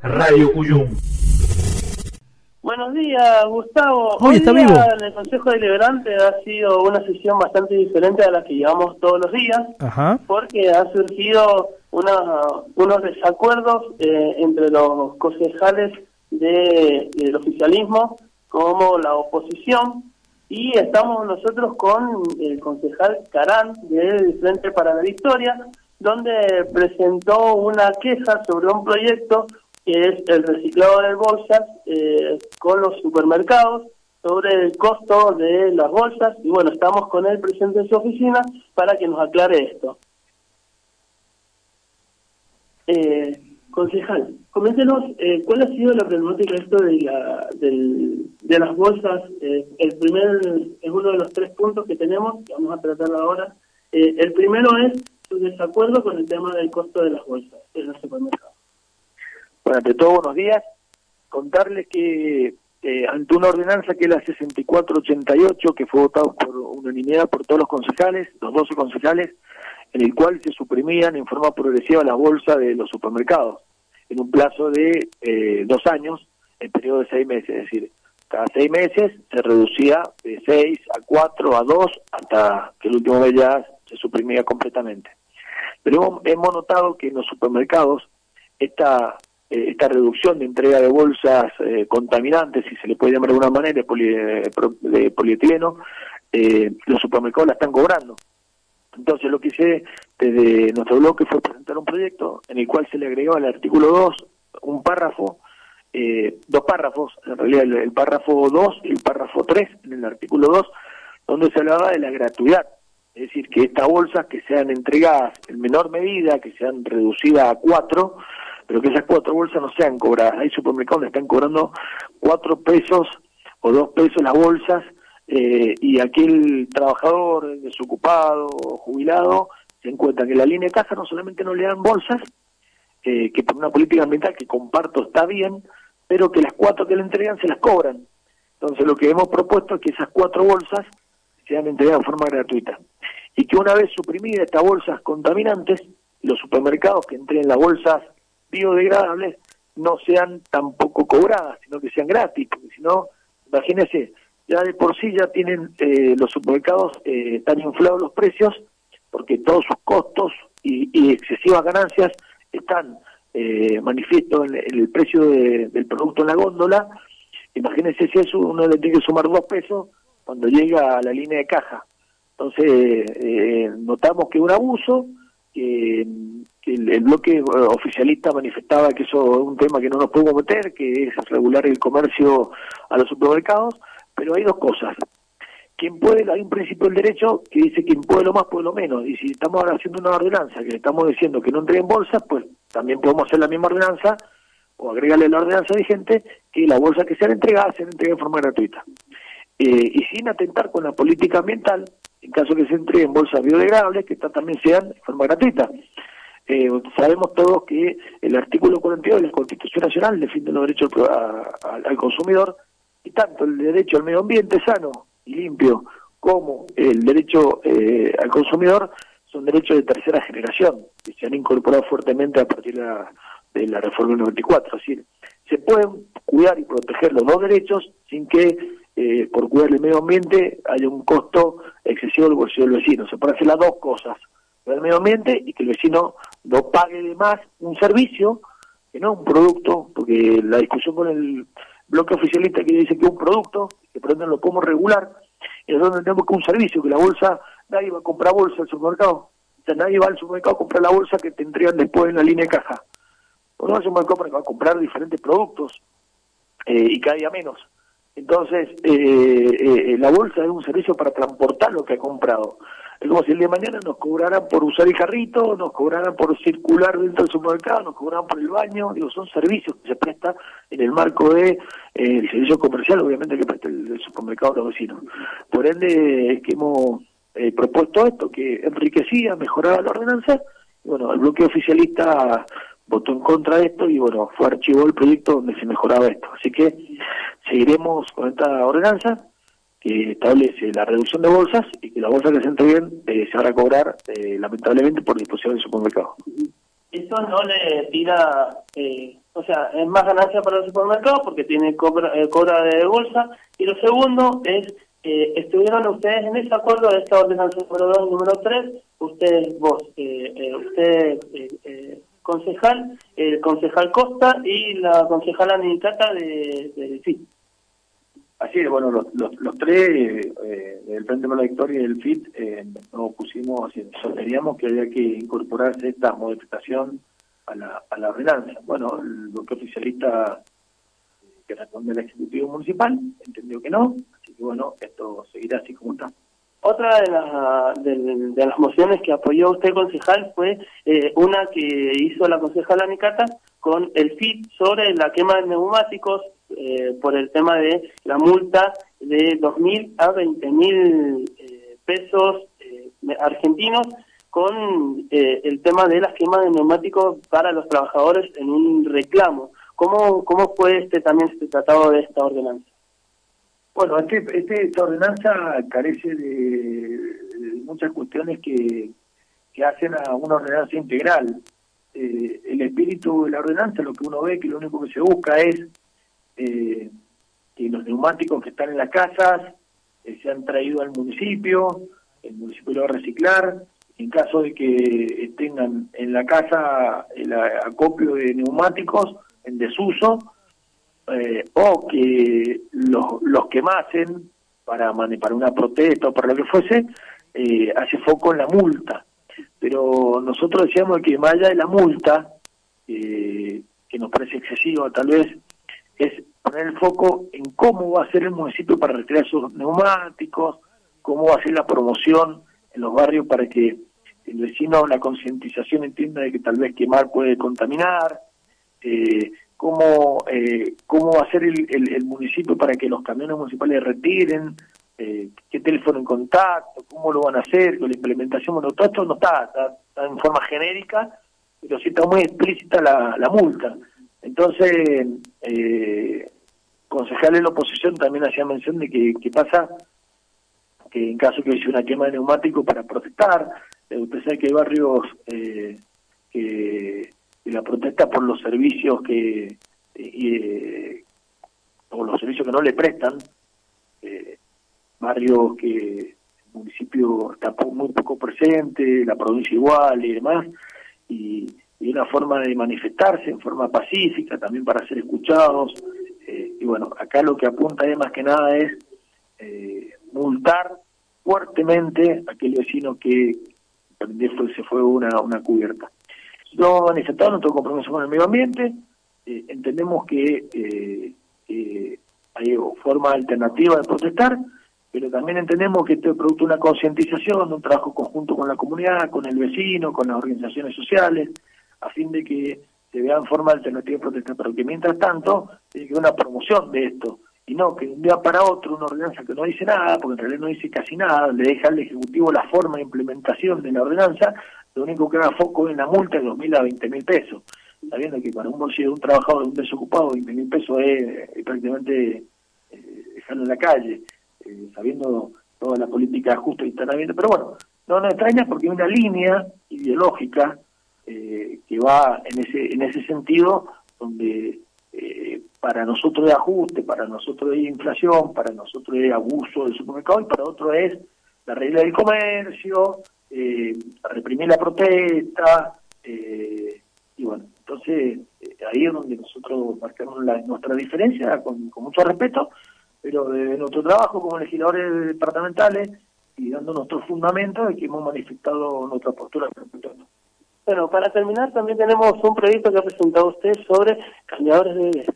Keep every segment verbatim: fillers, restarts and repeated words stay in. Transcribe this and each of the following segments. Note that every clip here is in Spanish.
Radio Cuyum. Buenos días, Gustavo. Hoy Hoy está día vivo. en el Consejo Deliberante ha sido una sesión bastante diferente a la que llevamos todos los días, Ajá. porque han surgido una, unos desacuerdos eh, entre los concejales de, del oficialismo como la oposición, y estamos nosotros con el concejal Carán del Frente para la Victoria, donde presentó una queja sobre un proyecto que es el reciclado de bolsas eh, con los supermercados, sobre el costo de las bolsas, y bueno, estamos con él presente en su oficina para que nos aclare esto. Eh, concejal, coméntenos eh, cuál ha sido la problemática esto de, la, del, de las bolsas. Eh, el primer es uno de los tres puntos que tenemos, que vamos a tratar ahora. Eh, el primero es su desacuerdo con el tema del costo de las bolsas en los supermercados. Bueno, ante todo, buenos días. Contarles que eh, ante una ordenanza que es la sesenta y cuatro ochenta y ocho, que fue votada por unanimidad por todos los concejales, los doce concejales, en el cual se suprimían en forma progresiva las bolsas de los supermercados, en un plazo de eh, dos años, en periodo de seis meses. Es decir, cada seis meses se reducía de seis a cuatro, a dos, hasta que el último mes ya se suprimía completamente. Pero hemos, hemos notado que en los supermercados esta... esta reducción de entrega de bolsas eh, contaminantes, si se le puede llamar de alguna manera, de, poli, de polietileno, eh, los supermercados la están cobrando. Entonces lo que hice desde nuestro bloque fue presentar un proyecto en el cual se le agregó al artículo dos un párrafo, eh, dos párrafos, en realidad el, el párrafo dos y el párrafo tres en el artículo dos, donde se hablaba de la gratuidad. Es decir, que estas bolsas que sean entregadas en menor medida, que sean reducidas a cuatro, pero que esas cuatro bolsas no sean cobradas. Hay supermercados donde están cobrando cuatro pesos o dos pesos las bolsas, eh, y aquel trabajador desocupado o jubilado se encuentra que la línea de caja no solamente no le dan bolsas, eh, que por una política ambiental que comparto está bien, pero que las cuatro que le entregan se las cobran. Entonces lo que hemos propuesto es que esas cuatro bolsas sean entregadas de forma gratuita, y que una vez suprimidas estas bolsas contaminantes, los supermercados que entreguen las bolsas biodegradables no sean tampoco cobradas, sino que sean gratis, porque si no, imagínense, ya de por sí ya tienen eh, los supermercados eh, tan inflados los precios, porque todos sus costos y, y excesivas ganancias están eh, manifiestos en, en el precio de, del producto en la góndola. Imagínense si eso uno le tiene que sumar dos pesos cuando llega a la línea de caja. Entonces, eh, notamos que es un abuso, que, que el, el bloque oficialista manifestaba que eso es un tema que no nos podemos meter, que es regular el comercio a los supermercados, pero hay dos cosas. Quien puede, hay un principio del derecho que dice quien puede lo más puede lo menos, y si estamos ahora haciendo una ordenanza que le estamos diciendo que no entreguen bolsas, pues también podemos hacer la misma ordenanza, o agregarle a la ordenanza vigente, que las bolsas que sean entregadas sean entregadas de forma gratuita. Eh, y sin atentar con la política ambiental, en caso que se entreguen bolsas biodegradables, que estas también sean de forma gratuita. Eh, sabemos todos que el artículo cuarenta y dos de la Constitución Nacional defiende los derechos a, a, al consumidor, y tanto el derecho al medio ambiente sano y limpio como el derecho eh, al consumidor son derechos de tercera generación, que se han incorporado fuertemente a partir de la, de la reforma noventa y cuatro. Es decir, se pueden cuidar y proteger los dos derechos sin que Eh, por cuidar el medio ambiente haya un costo excesivo del bolsillo del vecino. Se pueden hacer las dos cosas, cuidar el medio ambiente y que el vecino no pague de más un servicio, que no un producto, porque la discusión con el bloque oficialista que dice que es un producto, que por ende lo podemos regular, y nosotros entendemos que es un servicio, que la bolsa, nadie va a comprar bolsa al supermercado, o sea, nadie va al supermercado a comprar la bolsa que te entregan después en la línea de caja. Uno va al supermercado para comprar diferentes productos, eh, y cada día menos. Entonces, eh, eh, la bolsa es un servicio para transportar lo que ha comprado. Es como si el día de mañana nos cobraran por usar el carrito, nos cobraran por circular dentro del supermercado, nos cobraran por el baño. Digo, son servicios que se prestan en el marco de eh, el servicio comercial, obviamente, que presta el, el supermercado a los vecinos. Por ende, es que hemos eh, propuesto esto, que enriquecía, mejoraba la ordenanza. Y bueno, el bloque oficialista votó en contra de esto y bueno, fue archivado el proyecto donde se mejoraba esto. Así que seguiremos con esta ordenanza que establece la reducción de bolsas y que las bolsas que se entreguen eh, se van a cobrar eh, lamentablemente por disposición del supermercado. ¿Eso no le tira eh, O sea, es más ganancia para el supermercado porque tiene cobra, eh, cobra de bolsa. Y lo segundo es, eh, estuvieron ustedes en ese acuerdo de esta ordenanza número dos y número tres, ustedes, vos, eh, eh, usted, eh, eh, concejal, el concejal Costa y la concejala Nicata de, de F I T. Así es, bueno, los, los, los tres, eh, del Frente por la Victoria y del F I T, eh, nos pusimos, sosteníamos que había que incorporarse esta modificación a la, a la ordenanza. Bueno, el bloque oficialista que responde al Ejecutivo Municipal entendió que no, así que bueno, esto seguirá así como está. Otra de, la, de, de las mociones que apoyó usted, concejal, fue eh, una que hizo la concejala Nicata con el F I T sobre la quema de neumáticos eh, por el tema de la multa de dos mil a veinte mil eh, pesos eh, argentinos con eh, el tema de las quemas de neumáticos para los trabajadores en un reclamo. ¿Cómo, cómo fue este también este tratado de esta ordenanza? Bueno, este, este, esta ordenanza carece de, de muchas cuestiones que, que hacen a una ordenanza integral. Eh, el espíritu de la ordenanza, lo que uno ve, que lo único que se busca es eh, que los neumáticos que están en las casas eh, sean traídos al municipio, el municipio lo va a reciclar. En caso de que tengan en la casa el acopio de neumáticos en desuso, eh, o que los, los quemasen para, para una protesta o para lo que fuese, eh, hace foco en la multa. Pero nosotros decíamos que más allá de la multa, eh, que nos parece excesiva tal vez, es poner el foco en cómo va a ser el municipio para retirar esos neumáticos, cómo va a ser la promoción en los barrios para que el vecino, la concientización entienda de que tal vez quemar puede contaminar, eh, cómo eh, cómo va a ser el, el, el municipio para que los camiones municipales retiren, eh, qué teléfono en contacto, cómo lo van a hacer, con la implementación. Bueno, todo esto no está, está, está en forma genérica, pero sí está muy explícita la, la multa. Entonces, eh, concejales de la oposición también hacían mención de que, que pasa que en caso que hubiese una quema de neumático para protestar, eh, usted sabe que hay barrios eh, que, que la protesta por los servicios que eh, o los servicios que no le prestan, eh, barrios que el municipio está muy poco presente, la provincia igual y demás, y, y una forma de manifestarse en forma pacífica también para ser escuchados, eh, y bueno, acá lo que apunta es más que nada es eh, multar fuertemente a aquel vecino que se fue una, una cubierta. Nosotros hemos manifestado nuestro compromiso con el medio ambiente, eh, entendemos que eh, eh, hay forma alternativa de protestar, pero también entendemos que esto es producto de una concientización, de un trabajo conjunto con la comunidad, con el vecino, con las organizaciones sociales, a fin de que se vean forma alternativa de protestar, pero que mientras tanto tiene que haber una promoción de esto, y no que de un día para otro una ordenanza que no dice nada, porque en realidad no dice casi nada, le deja al Ejecutivo la forma de implementación de la ordenanza, lo único que haga foco en la multa de dos mil a veinte mil pesos, sabiendo que para un bolsillo de un trabajador, de un desocupado, veinte mil pesos es, es prácticamente eh, dejarlo en la calle, eh, sabiendo toda la política de ajuste que están habiendo. Pero bueno, no nos extraña porque hay una línea ideológica eh, que va en ese, en ese sentido, donde eh, para nosotros es ajuste, para nosotros es inflación, para nosotros es abuso del supermercado y para otros es la regla del comercio, eh, reprimir la protesta, eh, y bueno, entonces eh, ahí es donde nosotros marcamos la, nuestra diferencia con, con mucho respeto, pero de nuestro trabajo como legisladores departamentales y dando nuestros fundamentos de que hemos manifestado nuestra postura respecto a esto. Bueno, para terminar también tenemos un proyecto que ha presentado usted sobre cambiadores de bebés.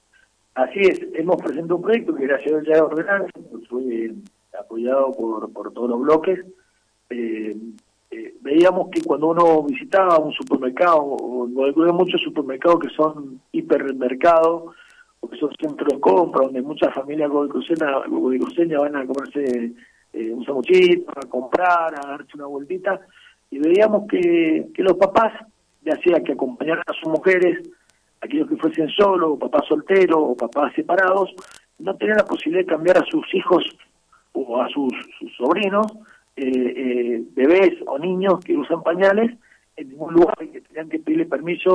Así es, hemos presentado un proyecto que gracias a la ordenanza fue apoyado por, por todos los bloques. Eh, eh, veíamos que cuando uno visitaba un supermercado, o hay muchos supermercados que son hipermercados, o que son centros de compra, donde muchas familias goycruceñas van a comerse eh, un sanguchito, a comprar, a darse una vueltita, y veíamos que, que los papás, ya sea que acompañaran a sus mujeres, aquellos que fuesen solos, o papás solteros, o papás separados, no tenían la posibilidad de cambiar a sus hijos o a sus, sus sobrinos, eh, eh, bebés o niños que usan pañales, en ningún lugar, y que tenían que pedirle permiso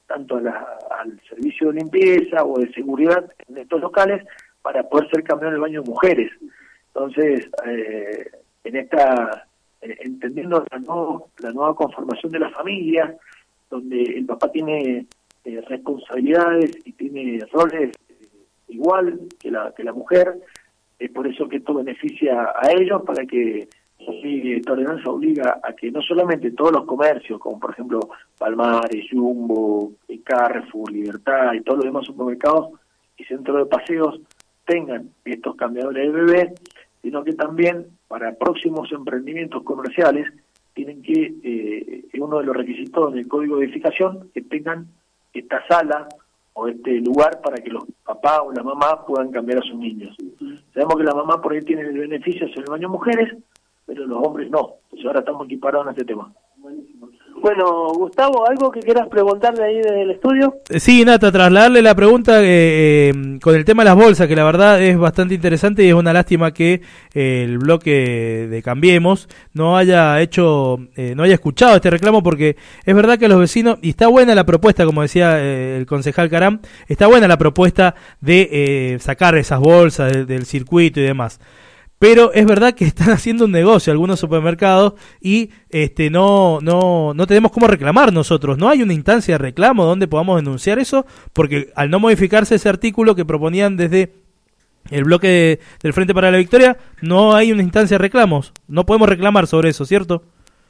tanto a la, al servicio de limpieza o de seguridad en estos locales, para poder ser cambiado el baño de mujeres. Entonces, eh, en esta, eh, entendiendo la, no, la nueva conformación de la familia, donde el papá tiene eh, responsabilidades y tiene roles eh, igual que la, que la mujer, es por eso que esto beneficia a ellos, para que esta ordenanza obliga a que no solamente todos los comercios, como por ejemplo Palmares, Jumbo, Carrefour, Libertad y todos los demás supermercados y centros de paseos tengan estos cambiadores de bebé, sino que también para próximos emprendimientos comerciales tienen que, eh, uno de los requisitos del código de edificación, que tengan esta sala o este lugar para que los papás o la mamá puedan cambiar a sus niños. Sabemos que la mamá por ahí tiene el beneficio de ser el baño mujeres, pero los hombres no. Entonces ahora estamos equiparados en este tema. Bueno, Gustavo, ¿algo que quieras preguntarle ahí desde el estudio? Sí, Nata, trasladarle la pregunta eh, eh, con el tema de las bolsas, que la verdad es bastante interesante y es una lástima que eh, el bloque de Cambiemos no haya hecho, eh, no haya escuchado este reclamo, porque es verdad que los vecinos, y está buena la propuesta, como decía eh, el concejal Caram, está buena la propuesta de eh, sacar esas bolsas de, del circuito y demás. Pero es verdad que están haciendo un negocio algunos supermercados y este no no no tenemos cómo reclamar nosotros. No hay una instancia de reclamo donde podamos denunciar eso, porque al no modificarse ese artículo que proponían desde el bloque de, del Frente para la Victoria, no hay una instancia de reclamos. No podemos reclamar sobre eso, ¿cierto?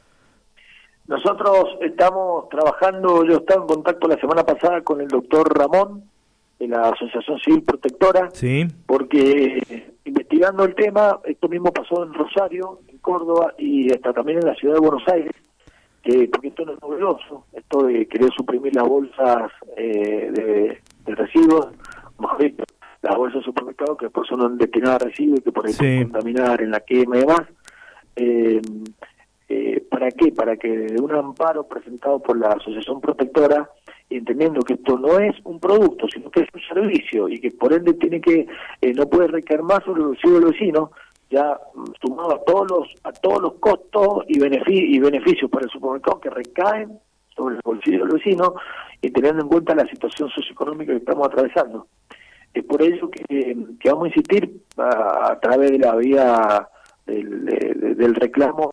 Nosotros estamos trabajando, yo estaba en contacto la semana pasada con el doctor Ramón, de la Asociación Civil Protectora, sí, porque eh, investigando el tema, esto mismo pasó en Rosario, en Córdoba y hasta también en la ciudad de Buenos Aires, que porque esto no es novedoso, esto de querer suprimir las bolsas eh, de, de residuos, mejor dicho, las bolsas de supermercados que después son destinadas a residuos y que por ahí sí. pueden contaminar en la quema y demás. Eh, eh, ¿Para qué? Para que de un amparo presentado por la Asociación Protectora, entendiendo que esto no es un producto, sino que es un servicio y que por ende tiene que eh, no puede recaer más sobre el bolsillo del vecino, ya sumado a todos los a todos los costos y, benefic y beneficios para el supermercado que recaen sobre el bolsillo del vecino, y teniendo en cuenta la situación socioeconómica que estamos atravesando. Es por ello que, que vamos a insistir a, a través de la vía del, de, del reclamo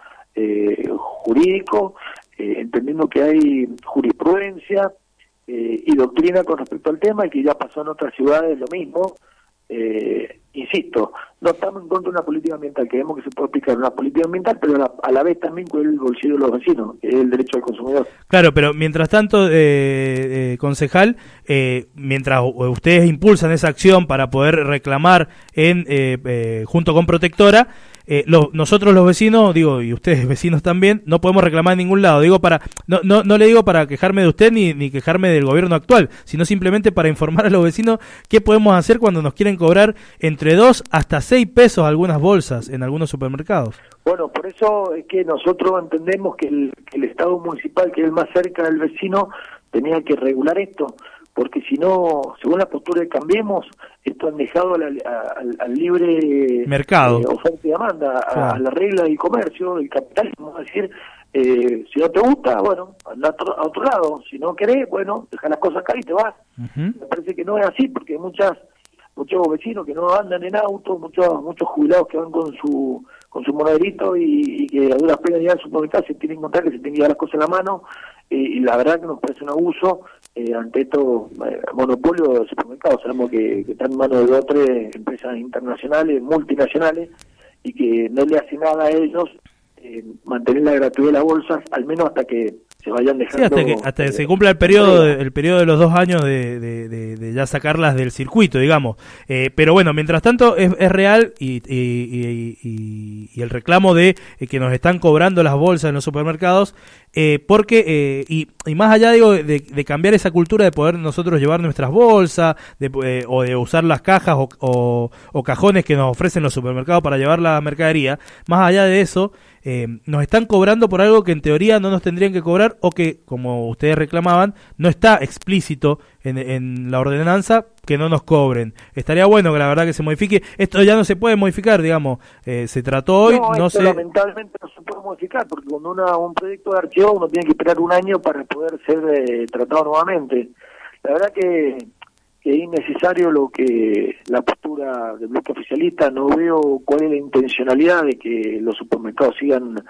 eh, jurídico, Eh, entendiendo que hay jurisprudencia eh, y doctrina con respecto al tema, y que ya pasó en otras ciudades lo mismo. Eh, insisto, no estamos en contra de una política ambiental, queremos que se pueda aplicar una política ambiental, pero a la, a la vez también con el bolsillo de los vecinos, que es el derecho del consumidor. Claro, pero mientras tanto, eh, eh, concejal, eh, mientras ustedes impulsan esa acción para poder reclamar en eh, eh, junto con Protectora, Eh, lo, nosotros los vecinos, digo, y ustedes vecinos también, no podemos reclamar en ningún lado. Digo para no no no le digo para quejarme de usted ni, ni quejarme del gobierno actual, sino simplemente para informar a los vecinos qué podemos hacer cuando nos quieren cobrar entre dos hasta seis pesos algunas bolsas en algunos supermercados. Bueno, por eso es que nosotros entendemos que el, que el Estado municipal, que es el más cerca del vecino, tenía que regular esto, porque si no, según la postura de Cambiemos, esto han dejado al, al, al libre mercado, eh, oferta y demanda, a, claro. a la regla del comercio, del capitalismo. Es decir, eh, si no te gusta, bueno, anda a otro, a otro lado. Si no querés, bueno, deja las cosas acá y te vas. Uh-huh. Me parece que no es así, porque hay muchas, muchos vecinos que no andan en auto, muchos muchos jubilados que van con su con su monaderito y, y que a duras penas llegan al supermercado, se tienen que encontrar que se tienen que llevar las cosas en la mano, eh, y la verdad que nos parece un abuso eh, ante estos eh, monopolios de supermercados. Sabemos que, que están en manos de dos o tres empresas internacionales, multinacionales, y que no le hace nada a ellos eh, mantener la gratuidad de las bolsas, al menos hasta que se vayan dejando. Sí, hasta que, hasta que eh, se cumpla el periodo de, el periodo de los dos años de, de, de, de ya sacarlas del circuito, digamos. Eh, pero bueno, mientras tanto es, es real y, y, y, y, y el reclamo de eh, que nos están cobrando las bolsas en los supermercados, eh, porque eh, y, y más allá digo de, de cambiar esa cultura de poder nosotros llevar nuestras bolsas de, eh, o de usar las cajas o, o, o cajones que nos ofrecen los supermercados para llevar la mercadería, más allá de eso, eh, nos están cobrando por algo que en teoría no nos tendrían que cobrar, o que, como ustedes reclamaban, no está explícito en, en la ordenanza que no nos cobren. Estaría bueno que la verdad que se modifique. Esto ya no se puede modificar, digamos. Eh, se trató hoy, no, no esto se... lamentablemente no se puede modificar, porque cuando una, un proyecto de archivo uno tiene que esperar un año para poder ser eh, tratado nuevamente. La verdad que, que es innecesario lo que la postura del bloque oficialista. No veo cuál es la intencionalidad de que los supermercados sigan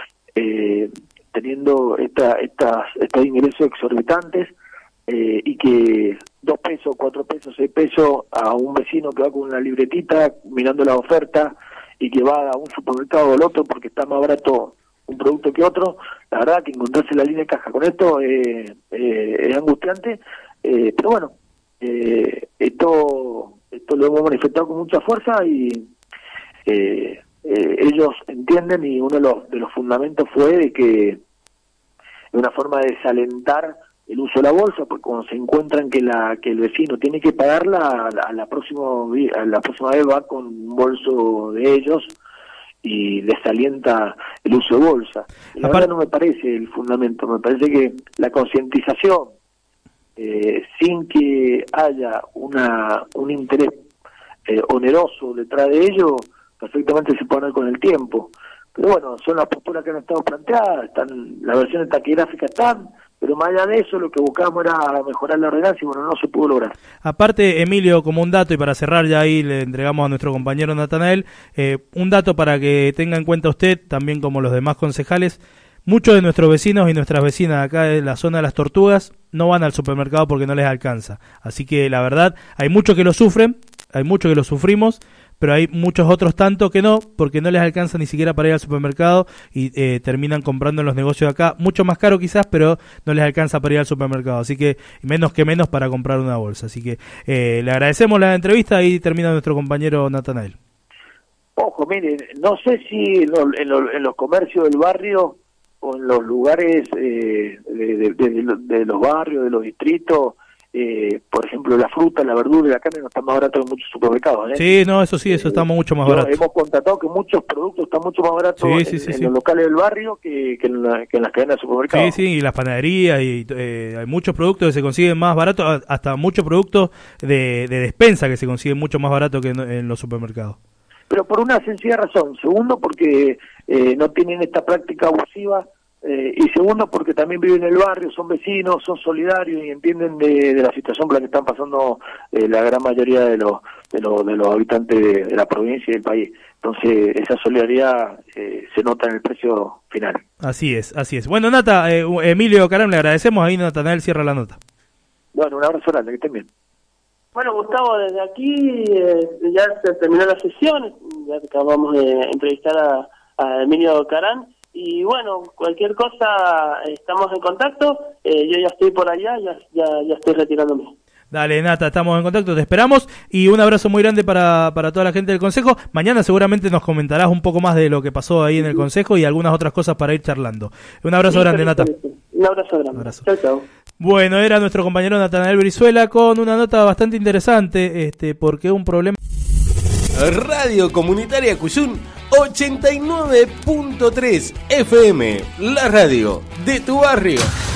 eh, teniendo esta, estas, estos ingresos exorbitantes, eh, y que dos pesos, cuatro pesos, seis pesos a un vecino que va con una libretita mirando la oferta y que va a un supermercado o al otro porque está más barato un producto que otro. La verdad que encontrarse la línea de caja con esto eh, eh, es angustiante, eh, pero bueno, eh, esto esto lo hemos manifestado con mucha fuerza y eh, eh, ellos entienden, y uno de los, de los fundamentos fue de que es una forma de desalentar el uso de la bolsa, porque cuando se encuentran que la que el vecino tiene que pagarla, a la, a la próxima a la próxima vez va con un bolso de ellos y desalienta el uso de bolsa. Y la verdad no me parece el fundamento, me parece que la concientización, eh, sin que haya una un interés eh, oneroso detrás de ello, perfectamente se puede dar con el tiempo. Pero bueno, son las posturas que han estado planteadas, están, las versiones taquigráficas están, pero más allá de eso lo que buscábamos era mejorar la ordenanza y bueno, no se pudo lograr. Aparte, Emilio, como un dato, y para cerrar ya ahí le entregamos a nuestro compañero Natanael, eh, un dato para que tenga en cuenta usted, también como los demás concejales, muchos de nuestros vecinos y nuestras vecinas acá de la zona de Las Tortugas no van al supermercado porque no les alcanza. Así que la verdad, hay muchos que lo sufren, hay muchos que lo sufrimos, pero hay muchos otros tanto que no, porque no les alcanza ni siquiera para ir al supermercado y eh, terminan comprando en los negocios de acá, mucho más caro quizás, pero no les alcanza para ir al supermercado, así que menos que menos para comprar una bolsa. Así que eh, le agradecemos la entrevista y termina nuestro compañero Natanael. Ojo, miren, no sé si en los, en los, en los comercios del barrio o en los lugares eh, de, de, de, de los barrios, de los distritos, Eh, por ejemplo, la fruta, la verdura y la carne no están más baratos en muchos supermercados, ¿eh? Sí, no, eso sí, eso eh, está mucho más yo, barato. Hemos constatado que muchos productos están mucho más baratos sí, en, sí, sí, en sí. los locales del barrio que, que, en, la, que en las cadenas de supermercados. Sí, sí, y las panaderías, y eh, hay muchos productos que se consiguen más baratos, hasta muchos productos de, de despensa que se consiguen mucho más baratos que en, en los supermercados. Pero por una sencilla razón. Segundo, porque eh, no tienen esta práctica abusiva. Eh, y segundo, porque también viven en el barrio, son vecinos, son solidarios y entienden de, de la situación por la que están pasando eh, la gran mayoría de los de los, de los habitantes de, de la provincia y del país. Entonces, esa solidaridad eh, se nota en el precio final. Así es, así es. Bueno, Nata, eh, Emilio Caram, le agradecemos. Ahí Natanael cierra la nota. Bueno, un abrazo grande, que estén bien. Bueno, Gustavo, desde aquí eh, ya se terminó la sesión, ya acabamos de entrevistar a, a Emilio Caram. Y bueno, cualquier cosa, estamos en contacto, eh, yo ya estoy por allá, ya, ya, ya estoy retirándome. Dale, Nata, estamos en contacto, te esperamos, y un abrazo muy grande para, para toda la gente del Consejo. Mañana seguramente nos comentarás un poco más de lo que pasó ahí en el Consejo y algunas otras cosas para ir charlando. Un abrazo sí, grande, Nata. Un abrazo grande. Un abrazo. Chau, chau. Bueno, era nuestro compañero Natanael Brizuela con una nota bastante interesante, este, porque un problema... Radio Comunitaria Cuyún ochenta y nueve punto tres F M, la radio de tu barrio.